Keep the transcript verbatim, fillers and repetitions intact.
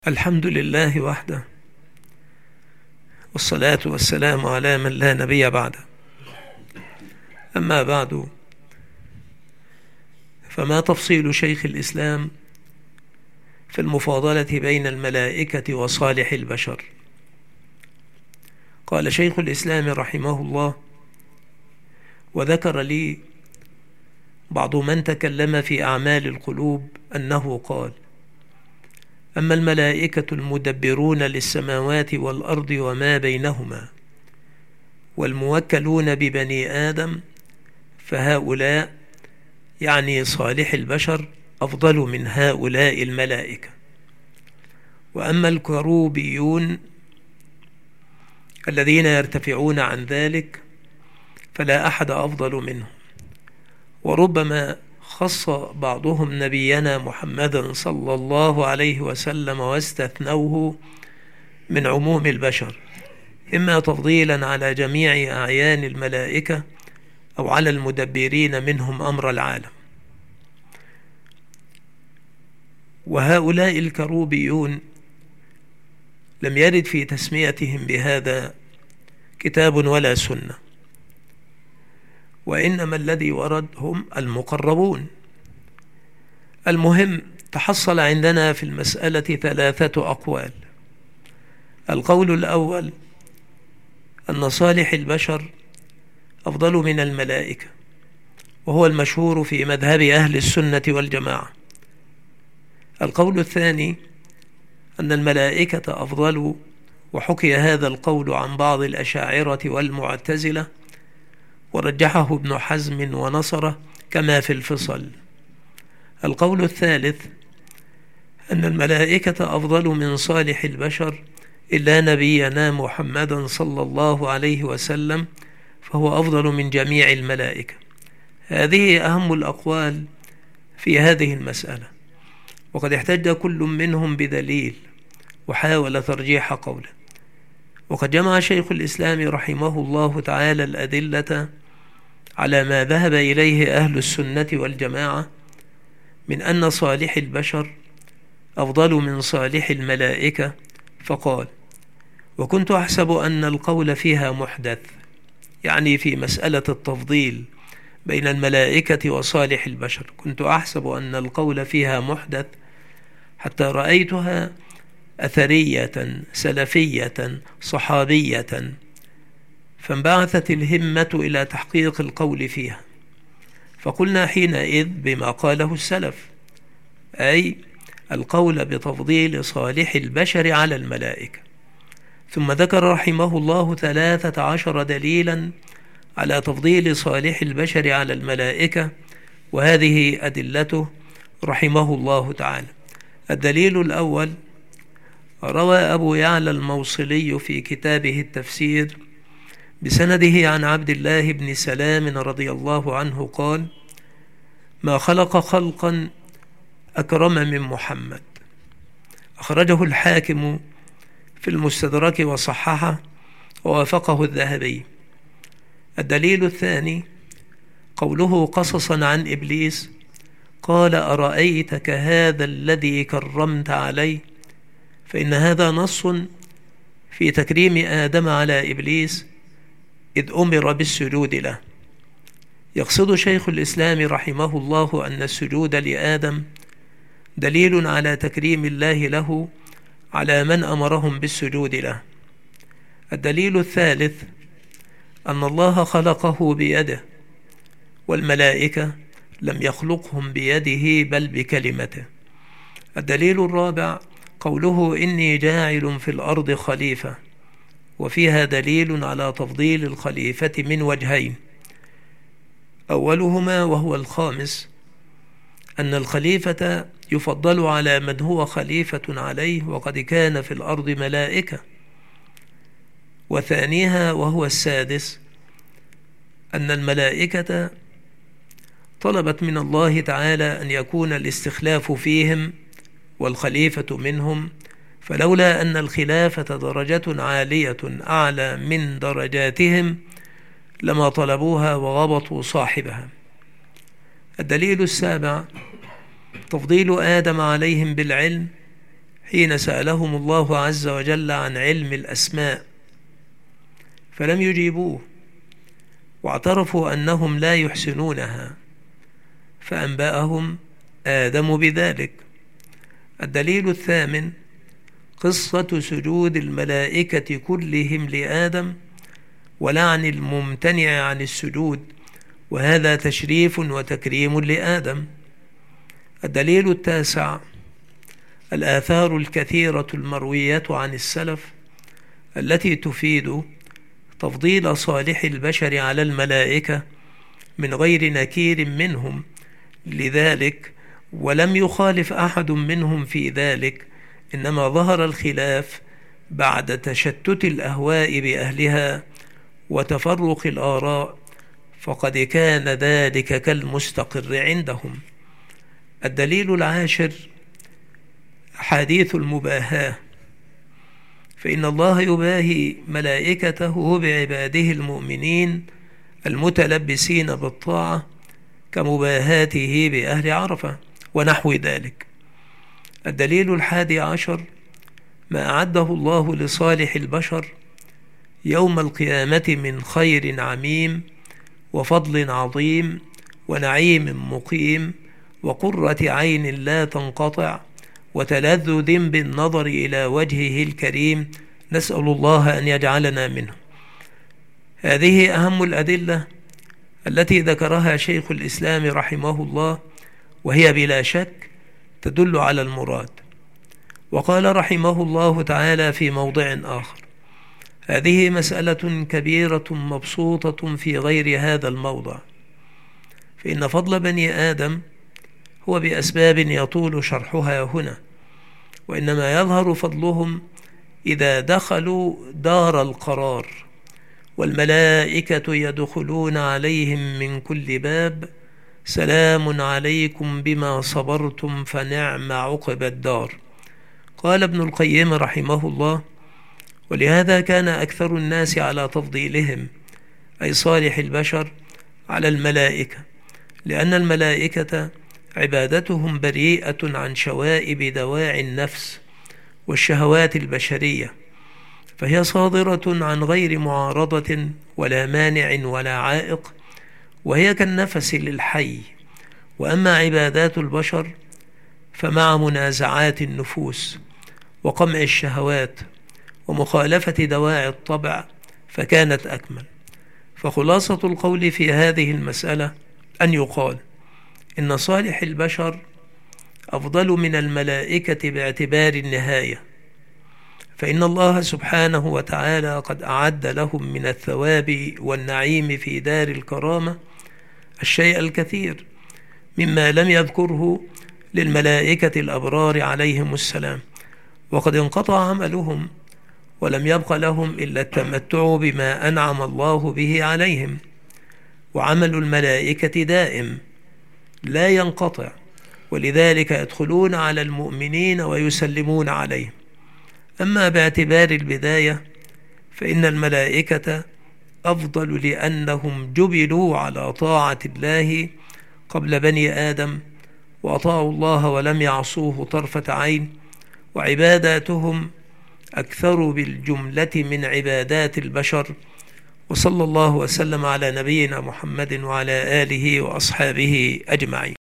الحمد لله وحده، والصلاة والسلام على من لا نبي بعده. أما بعد، فما تفصيل شيخ الإسلام في المفاضلة بين الملائكة وصالح البشر؟ قال شيخ الإسلام رحمه الله: وذكر لي بعض من تكلم في أعمال القلوب أنه قال: أما الملائكة المدبرون للسماوات والأرض وما بينهما والموكلون ببني آدم فهؤلاء، يعني صالح البشر، أفضل من هؤلاء الملائكة. وأما الكروبيون الذين يرتفعون عن ذلك فلا أحد أفضل منهم. وربما خص بعضهم نبينا محمدا صلى الله عليه وسلم واستثنوه من عموم البشر، إما تفضيلا على جميع أعيان الملائكة أو على المدبرين منهم أمر العالم. وهؤلاء الكروبيون لم يرد في تسميتهم بهذا كتاب ولا سنة، وإنما الذي ورد هم المقربون. المهم، تحصل عندنا في المسألة ثلاثة أقوال. القول الأول أن صالح البشر أفضل من الملائكة، وهو المشهور في مذهب أهل السنة والجماعة. القول الثاني أن الملائكة أفضل، وحكي هذا القول عن بعض الأشاعرة والمعتزلة، ورجحه ابن حزم ونصره كما في الفصل. القول الثالث أن الملائكة أفضل من صالح البشر إلا نبينا محمدا صلى الله عليه وسلم، فهو أفضل من جميع الملائكة. هذه أهم الأقوال في هذه المسألة، وقد احتج كل منهم بدليل وحاول ترجيح قوله. وقد جمع شيخ الإسلام رحمه الله تعالى الأدلة على ما ذهب إليه أهل السنة والجماعة من أن صالح البشر أفضل من صالح الملائكة، فقال: وكنت أحسب أن القول فيها محدث، يعني في مسألة التفضيل بين الملائكة وصالح البشر، كنت أحسب أن القول فيها محدث حتى رأيتها أثرية سلفية صحابية، فانبعثت الهمة إلى تحقيق القول فيها، فقلنا حينئذ بما قاله السلف، أي القول بتفضيل صالح البشر على الملائكة. ثم ذكر رحمه الله ثلاثة عشر دليلا على تفضيل صالح البشر على الملائكة، وهذه أدلته رحمه الله تعالى. الدليل الأول: روى أبو يعلى الموصلي في كتابه التفسير بسنده عن عبد الله بن سلام رضي الله عنه قال: ما خلق خلقا أكرم من محمد. أخرجه الحاكم في المستدرك وصححه ووافقه الذهبي. الدليل الثاني: قوله قصصا عن إبليس، قال: أرأيتك هذا الذي كرمت عليه، فإن هذا نص في تكريم آدم على إبليس إذ أمر بالسجود له. يقصد شيخ الإسلام رحمه الله أن السجود لآدم دليل على تكريم الله له على من أمرهم بالسجود له. الدليل الثالث: أن الله خلقه بيده، والملائكة لم يخلقهم بيده بل بكلمته. الدليل الرابع: قوله إني جاعل في الأرض خليفة، وفيها دليل على تفضيل الخليفة من وجهين. أولهما وهو الخامس: أن الخليفة يفضل على من هو خليفة عليه وقد كان في الأرض ملائكة. وثانيها وهو السادس: أن الملائكة طلبت من الله تعالى أن يكون الاستخلاف فيهم والخليفة منهم، فلولا أن الخلافة درجة عالية أعلى من درجاتهم لما طلبوها وغبطوا صاحبها. الدليل السابع: تفضيل آدم عليهم بالعلم، حين سألهم الله عز وجل عن علم الأسماء فلم يجيبوه، واعترفوا أنهم لا يحسنونها، فأنبأهم آدم بذلك. الدليل الثامن قصة سجود الملائكة كلهم لآدم ولعن الممتنع عن السجود، وهذا تشريف وتكريم لآدم. الدليل التاسع الآثار الكثيرة المروية عن السلف التي تفيد تفضيل صالح البشر على الملائكة من غير نكير منهم لذلك، ولم يخالف أحد منهم في ذلك، إنما ظهر الخلاف بعد تشتت الأهواء بأهلها وتفرق الآراء، فقد كان ذلك كالمستقر عندهم. الدليل العاشر حديث المباهاة، فإن الله يباهي ملائكته بعباده المؤمنين المتلبسين بالطاعة كمباهاته بأهل عرفة ونحو ذلك. الدليل الحادي عشر ما أعده الله لصالح البشر يوم القيامة من خير عميم وفضل عظيم ونعيم مقيم وقرة عين لا تنقطع وتلذذ بالنظر إلى وجهه الكريم، نسأل الله أن يجعلنا منه. هذه أهم الأدلة التي ذكرها شيخ الإسلام رحمه الله، وهي بلا شك تدل على المراد. وقال رحمه الله تعالى في موضع آخر: هذه مسألة كبيرة مبسوطة في غير هذا الموضع، فإن فضل بني آدم هو بأسباب يطول شرحها هنا، وإنما يظهر فضلهم إذا دخلوا دار القرار والملائكة يدخلون عليهم من كل باب سلام عليكم بما صبرتم فنعم عقب الدار. قال ابن القيم رحمه الله: ولهذا كان أكثر الناس على تفضيلهم أي صالح البشر على الملائكة، لأن الملائكة عبادتهم بريئة عن شوائب دواعي النفس والشهوات البشرية، فهي صادرة عن غير معارضة ولا مانع ولا عائق، وهي كالنفس للحي. وأما عبادات البشر فمع منازعات النفوس وقمع الشهوات ومخالفة دواعي الطبع فكانت أكمل. فخلاصة القول في هذه المسألة أن يقال إن صالح البشر أفضل من الملائكة باعتبار النهاية، فإن الله سبحانه وتعالى قد أعد لهم من الثواب والنعيم في دار الكرامة الشيء الكثير مما لم يذكره للملائكة الأبرار عليهم السلام، وقد انقطع عملهم ولم يبق لهم إلا التمتع بما أنعم الله به عليهم. وعمل الملائكة دائم لا ينقطع، ولذلك يدخلون على المؤمنين ويسلمون عليهم. أما باعتبار البداية فإن الملائكة أفضل لأنهم جبلوا على طاعة الله قبل بني آدم، وأطاعوا الله ولم يعصوه طرفة عين، وعباداتهم أكثر بالجملة من عبادات البشر. وصلى الله وسلم على نبينا محمد وعلى آله وأصحابه أجمعين.